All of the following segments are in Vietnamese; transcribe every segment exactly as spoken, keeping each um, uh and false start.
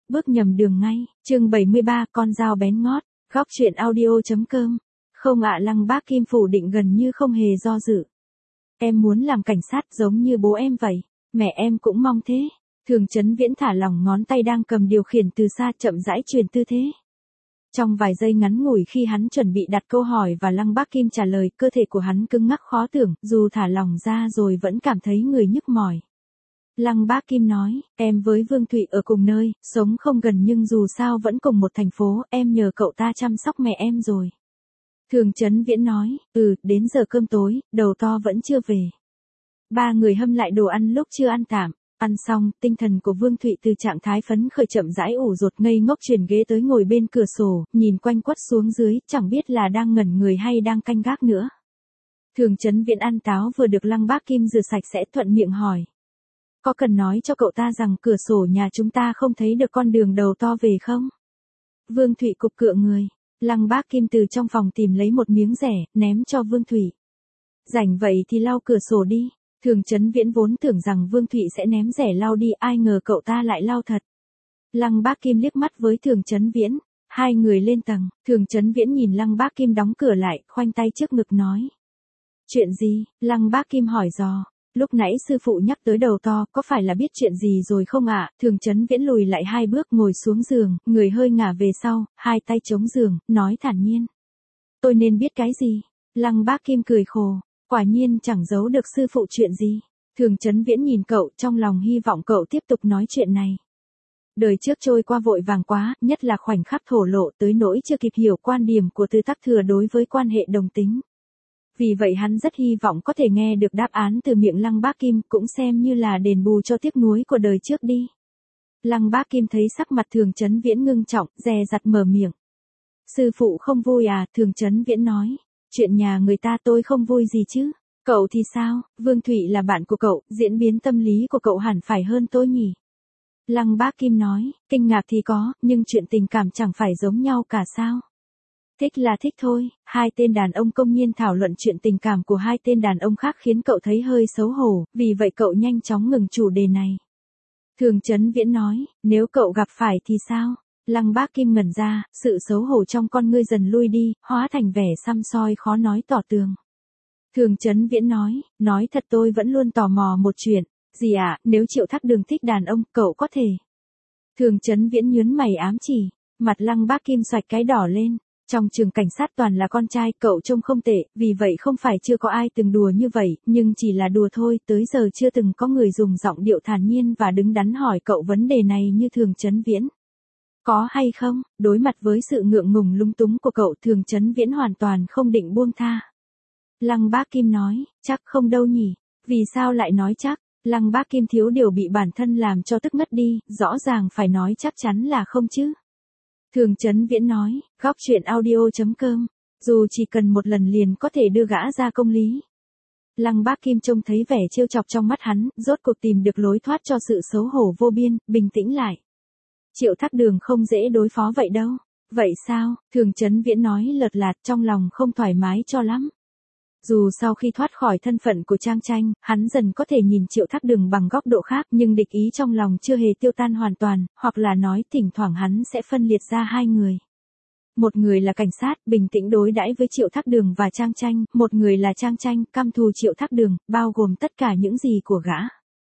bước nhầm đường ngay. Chương bảy mươi ba, con dao bén ngót. Góc truyện audio.com. Không ạ, Lăng Bác Kim phủ định gần như không hề do dự. Em muốn làm cảnh sát giống như bố em vậy. Mẹ em cũng mong thế. Thường Chấn Viễn thả lỏng ngón tay đang cầm điều khiển từ xa, chậm rãi truyền tư thế. Trong vài giây ngắn ngủi khi hắn chuẩn bị đặt câu hỏi và Lăng Bác Kim trả lời, cơ thể của hắn cứng ngắc khó tưởng, dù thả lỏng ra rồi vẫn cảm thấy người nhức mỏi. Lăng Bác Kim nói, em với Vương Thụy ở cùng nơi, sống không gần nhưng dù sao vẫn cùng một thành phố, em nhờ cậu ta chăm sóc mẹ em rồi. Thường Chấn Viễn nói, ừ, đến giờ cơm tối, đầu to vẫn chưa về. Ba người hâm lại đồ ăn lúc chưa ăn tạm. Ăn xong, tinh thần của Vương Thụy từ trạng thái phấn khởi chậm rãi ủ rột ngây ngốc chuyển ghế tới ngồi bên cửa sổ, nhìn quanh quất xuống dưới, chẳng biết là đang ngẩn người hay đang canh gác nữa. Thường Chấn Viễn ăn táo vừa được Lăng Bác Kim rửa sạch sẽ thuận miệng hỏi. Có cần nói cho cậu ta rằng cửa sổ nhà chúng ta không thấy được con đường đầu to về không? Vương Thụy cục cựa người. Lăng Bác Kim từ trong phòng tìm lấy một miếng rẻ, ném cho Vương Thụy. Rảnh vậy thì lau cửa sổ đi. Thường Chấn Viễn vốn tưởng rằng Vương Thụy sẽ ném rẻ lau đi, ai ngờ cậu ta lại lau thật. Lăng Bác Kim liếc mắt với Thường Chấn Viễn. Hai người lên tầng, Thường Chấn Viễn nhìn Lăng Bác Kim đóng cửa lại, khoanh tay trước ngực nói. Chuyện gì? Lăng Bác Kim hỏi dò. Lúc nãy sư phụ nhắc tới đầu to, có phải là biết chuyện gì rồi không ạ? À? Thường Chấn Viễn lùi lại hai bước ngồi xuống giường, người hơi ngả về sau, hai tay chống giường, nói thản nhiên. Tôi nên biết cái gì? Lăng Bác Kim cười khổ. Quả nhiên chẳng giấu được sư phụ chuyện gì. Thường Chấn Viễn nhìn cậu, trong lòng hy vọng cậu tiếp tục nói chuyện này. Đời trước trôi qua vội vàng quá, nhất là khoảnh khắc thổ lộ, tới nỗi chưa kịp hiểu quan điểm của Từ Tắc Thừa đối với quan hệ đồng tính. Vì vậy hắn rất hy vọng có thể nghe được đáp án từ miệng Lăng Bác Kim, cũng xem như là đền bù cho tiếc nuối của đời trước đi. Lăng Bác Kim thấy sắc mặt Thường Chấn Viễn ngưng trọng, dè dặt mở miệng. Sư phụ không vui à? Thường Chấn Viễn nói. Chuyện nhà người ta tôi không vui gì chứ. Cậu thì sao? Vương Thụy là bạn của cậu, diễn biến tâm lý của cậu hẳn phải hơn tôi nhỉ? Lăng Bác Kim nói, kinh ngạc thì có, nhưng chuyện tình cảm chẳng phải giống nhau cả sao? Thích là thích thôi. Hai tên đàn ông công nhiên thảo luận chuyện tình cảm của hai tên đàn ông khác khiến cậu thấy hơi xấu hổ, vì vậy cậu nhanh chóng ngừng chủ đề này. Thường Chấn Viễn nói, nếu cậu gặp phải thì sao? Lăng Bác Kim ngẩn ra, sự xấu hổ trong con ngươi dần lui đi, hóa thành vẻ săm soi khó nói tỏ tường. Thường Chấn Viễn nói, nói thật tôi vẫn luôn tò mò một chuyện. Gì ạ? À, nếu Triệu Thác Đường thích đàn ông, cậu có thể. Thường Chấn Viễn nhướng mày ám chỉ, mặt Lăng Bác Kim xoạch cái đỏ lên. Trong trường cảnh sát toàn là con trai, cậu trông không tệ, vì vậy không phải chưa có ai từng đùa như vậy, nhưng chỉ là đùa thôi, tới giờ chưa từng có người dùng giọng điệu thản nhiên và đứng đắn hỏi cậu vấn đề này như Thường Chấn Viễn. Có hay không? Đối mặt với sự ngượng ngùng lung túng của cậu, Thường Chấn Viễn hoàn toàn không định buông tha. Lăng Bác Kim nói, chắc không đâu nhỉ? Vì sao lại nói chắc? Lăng Bác Kim thiếu điều bị bản thân làm cho tức ngất đi, rõ ràng phải nói chắc chắn là không chứ. Thường Chấn Viễn nói, góc truyện audio.com, dù chỉ cần một lần liền có thể đưa gã ra công lý. Lăng Bác Kim trông thấy vẻ trêu chọc trong mắt hắn, rốt cuộc tìm được lối thoát cho sự xấu hổ vô biên, bình tĩnh lại. Triệu Thác Đường không dễ đối phó vậy đâu. Vậy sao? Thường Chấn Viễn nói lợt lạt, trong lòng không thoải mái cho lắm. Dù sau khi thoát khỏi thân phận của Trang Tranh, hắn dần có thể nhìn Triệu Thác Đường bằng góc độ khác, nhưng địch ý trong lòng chưa hề tiêu tan hoàn toàn, hoặc là nói thỉnh thoảng hắn sẽ phân liệt ra hai người. Một người là cảnh sát, bình tĩnh đối đãi với Triệu Thác Đường và Trang Tranh, một người là Trang Tranh, căm thù Triệu Thác Đường, bao gồm tất cả những gì của gã.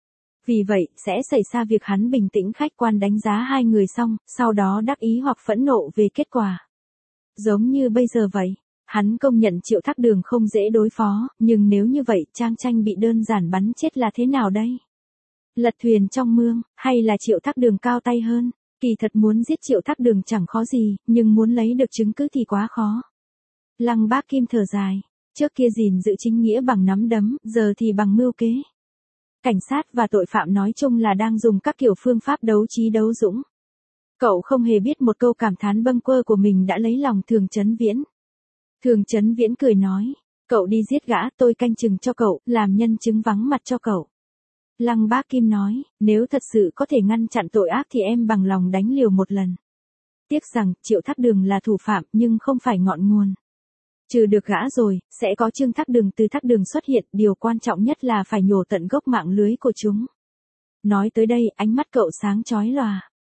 Vì vậy, sẽ xảy ra việc hắn bình tĩnh khách quan đánh giá hai người xong, sau đó đắc ý hoặc phẫn nộ về kết quả. Giống như bây giờ vậy. Hắn công nhận Triệu Thác Đường không dễ đối phó, nhưng nếu như vậy, Trang Tranh bị đơn giản bắn chết là thế nào đây? Lật thuyền trong mương, hay là Triệu Thác Đường cao tay hơn? Kỳ thật muốn giết Triệu Thác Đường chẳng khó gì, nhưng muốn lấy được chứng cứ thì quá khó. Lăng Bác Kim thở dài, trước kia gìn giữ chính nghĩa bằng nắm đấm, giờ thì bằng mưu kế. Cảnh sát và tội phạm nói chung là đang dùng các kiểu phương pháp đấu trí đấu dũng. Cậu không hề biết một câu cảm thán bâng quơ của mình đã lấy lòng Thường Chấn Viễn. Thường Chấn Viễn cười nói, cậu đi giết gã, tôi canh chừng cho cậu, làm nhân chứng vắng mặt cho cậu. Lăng Bác Kim nói, nếu thật sự có thể ngăn chặn tội ác thì em bằng lòng đánh liều một lần. Tiếc rằng, Triệu Thác Đường là thủ phạm nhưng không phải ngọn nguồn. Trừ được gã rồi, sẽ có Trương Thác Đường Từ Thác Đường xuất hiện, điều quan trọng nhất là phải nhổ tận gốc mạng lưới của chúng. Nói tới đây, ánh mắt cậu sáng chói lòa.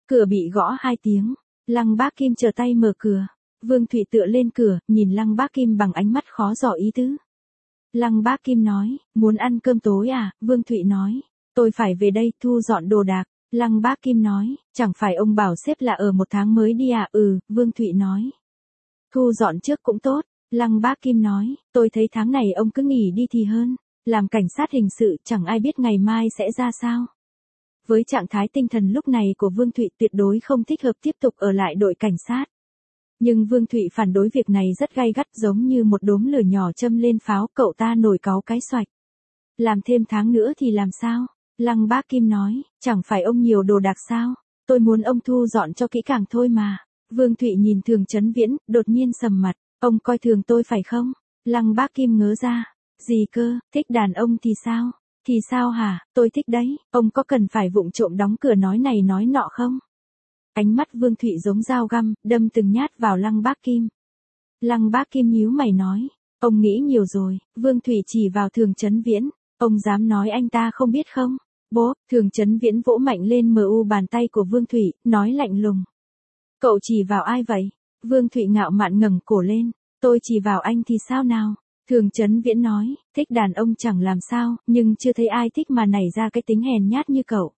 Cửa bị gõ hai tiếng. Lăng Bác Kim chờ tay mở cửa. Vương Thụy tựa lên cửa, nhìn Lăng Bác Kim bằng ánh mắt khó dò ý tứ. Lăng Bác Kim nói, muốn ăn cơm tối à? Vương Thụy nói, tôi phải về đây thu dọn đồ đạc. Lăng Bác Kim nói, chẳng phải ông bảo sếp là ở một tháng mới đi à? Ừ, Vương Thụy nói. Thu dọn trước cũng tốt. Lăng Bác Kim nói, tôi thấy tháng này ông cứ nghỉ đi thì hơn. Làm cảnh sát hình sự chẳng ai biết ngày mai sẽ ra sao. Với trạng thái tinh thần lúc này của Vương Thụy tuyệt đối không thích hợp tiếp tục ở lại đội cảnh sát. Nhưng Vương Thụy phản đối việc này rất gay gắt, giống như một đốm lửa nhỏ châm lên pháo, cậu ta nổi cáu cái xoạch. Làm thêm tháng nữa thì làm sao? Lăng Bác Kim nói, chẳng phải ông nhiều đồ đạc sao? Tôi muốn ông thu dọn cho kỹ càng thôi mà. Vương Thụy nhìn Thường Chấn Viễn, đột nhiên sầm mặt, ông coi thường tôi phải không? Lăng Bác Kim ngớ ra, gì cơ, thích đàn ông thì sao? Thì sao hả, tôi thích đấy, ông có cần phải vụng trộm đóng cửa nói này nói nọ không? Ánh mắt Vương Thụy giống dao găm, đâm từng nhát vào Lăng Bác Kim. Lăng Bác Kim nhíu mày nói, ông nghĩ nhiều rồi. Vương Thụy chỉ vào Thường Chấn Viễn, ông dám nói anh ta không biết không? Bố, Thường Chấn Viễn vỗ mạnh lên mờ u bàn tay của Vương Thụy, nói lạnh lùng. Cậu chỉ vào ai vậy? Vương Thụy ngạo mạn ngẩng cổ lên, tôi chỉ vào anh thì sao nào? Thường Chấn Viễn nói, thích đàn ông chẳng làm sao, nhưng chưa thấy ai thích mà nảy ra cái tính hèn nhát như cậu.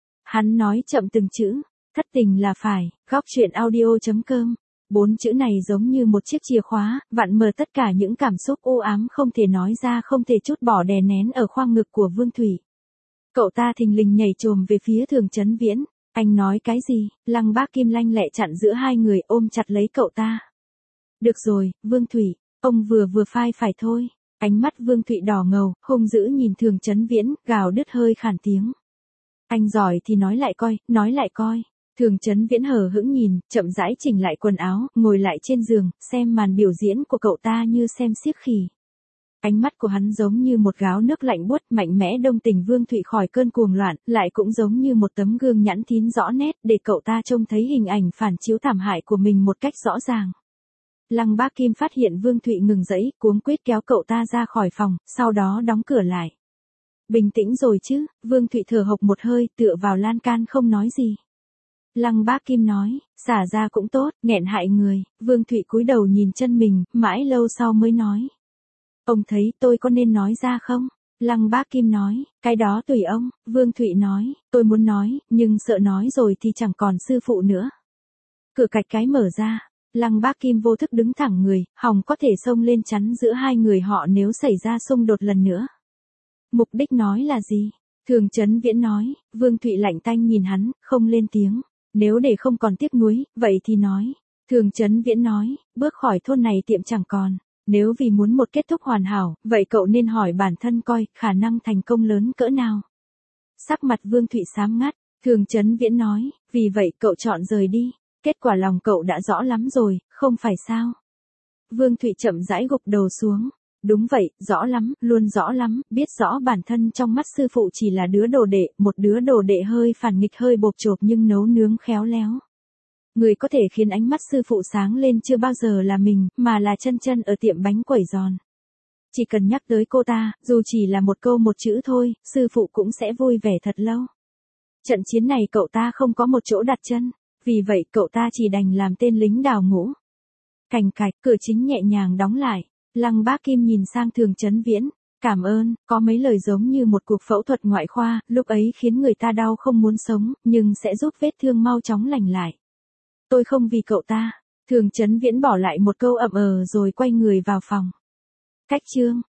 Hắn nói chậm từng chữ, thất tình là phải, góc truyện audio chấm com. Bốn chữ này giống như một chiếc chìa khóa, vặn mở tất cả những cảm xúc u ám không thể nói ra, không thể trút bỏ đè nén ở khoang ngực của Vương Thụy. Cậu ta thình lình nhảy chồm về phía Thường Chấn Viễn. Anh nói cái gì? Lăng Bác Kim lanh lẹ chặn giữa hai người, ôm chặt lấy cậu ta. Được rồi, Vương Thụy, ông vừa vừa phai phải thôi. Ánh mắt Vương Thụy đỏ ngầu, hung dữ nhìn Thường Chấn Viễn, gào đứt hơi khản tiếng. Anh giỏi thì nói lại coi, nói lại coi. Thường Chấn Viễn hờ hững nhìn, chậm rãi chỉnh lại quần áo, ngồi lại trên giường, xem màn biểu diễn của cậu ta như xem xiếc khỉ. Ánh mắt của hắn giống như một gáo nước lạnh buốt, mạnh mẽ đông tình Vương Thụy khỏi cơn cuồng loạn, lại cũng giống như một tấm gương nhẵn thín rõ nét để cậu ta trông thấy hình ảnh phản chiếu thảm hại của mình một cách rõ ràng. Lăng Bác Kim phát hiện Vương Thụy ngừng dẫy, cuống quýt kéo cậu ta ra khỏi phòng, sau đó đóng cửa lại. Bình tĩnh rồi chứ? Vương Thụy thở hộc một hơi, tựa vào lan can không nói gì. Lăng Bác Kim nói, xả ra cũng tốt, nghẹn hại người. Vương Thụy cúi đầu nhìn chân mình, mãi lâu sau mới nói. Ông thấy tôi có nên nói ra không? Lăng Bác Kim nói, cái đó tùy ông. Vương Thụy nói, tôi muốn nói, nhưng sợ nói rồi thì chẳng còn sư phụ nữa. Cửa cạch cái mở ra. Lăng Bác Kim vô thức đứng thẳng người, hòng có thể xông lên chắn giữa hai người họ nếu xảy ra xung đột lần nữa. Mục đích nói là gì? Thường Chấn Viễn nói. Vương Thụy lạnh tanh nhìn hắn, không lên tiếng. Nếu để không còn tiếc nuối, vậy thì nói. Thường Chấn Viễn nói, bước khỏi thôn này tiệm chẳng còn. Nếu vì muốn một kết thúc hoàn hảo, vậy cậu nên hỏi bản thân coi, khả năng thành công lớn cỡ nào. Sắc mặt Vương Thụy xám ngắt, Thường Chấn Viễn nói, vì vậy cậu chọn rời đi. Kết quả lòng cậu đã rõ lắm rồi, không phải sao? Vương Thụy chậm rãi gục đầu xuống. Đúng vậy, rõ lắm, luôn rõ lắm, biết rõ bản thân trong mắt sư phụ chỉ là đứa đồ đệ, một đứa đồ đệ hơi phản nghịch hơi bộp chộp nhưng nấu nướng khéo léo. Người có thể khiến ánh mắt sư phụ sáng lên chưa bao giờ là mình, mà là chân chân ở tiệm bánh quẩy giòn. Chỉ cần nhắc tới cô ta, dù chỉ là một câu một chữ thôi, sư phụ cũng sẽ vui vẻ thật lâu. Trận chiến này cậu ta không có một chỗ đặt chân, vì vậy cậu ta chỉ đành làm tên lính đào ngũ. Cành cạch, cửa chính nhẹ nhàng đóng lại. Lăng Bác Kim nhìn sang Thường Chấn Viễn, cảm ơn, có mấy lời giống như một cuộc phẫu thuật ngoại khoa, lúc ấy khiến người ta đau không muốn sống, nhưng sẽ giúp vết thương mau chóng lành lại. Tôi không vì cậu ta. Thường Chấn Viễn bỏ lại một câu ậm ờ rồi quay người vào phòng. Cách chương